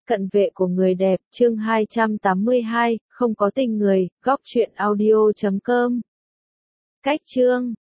Cận vệ của người đẹp, chương 282, không có tình người, góc truyện audio.com. Cách chương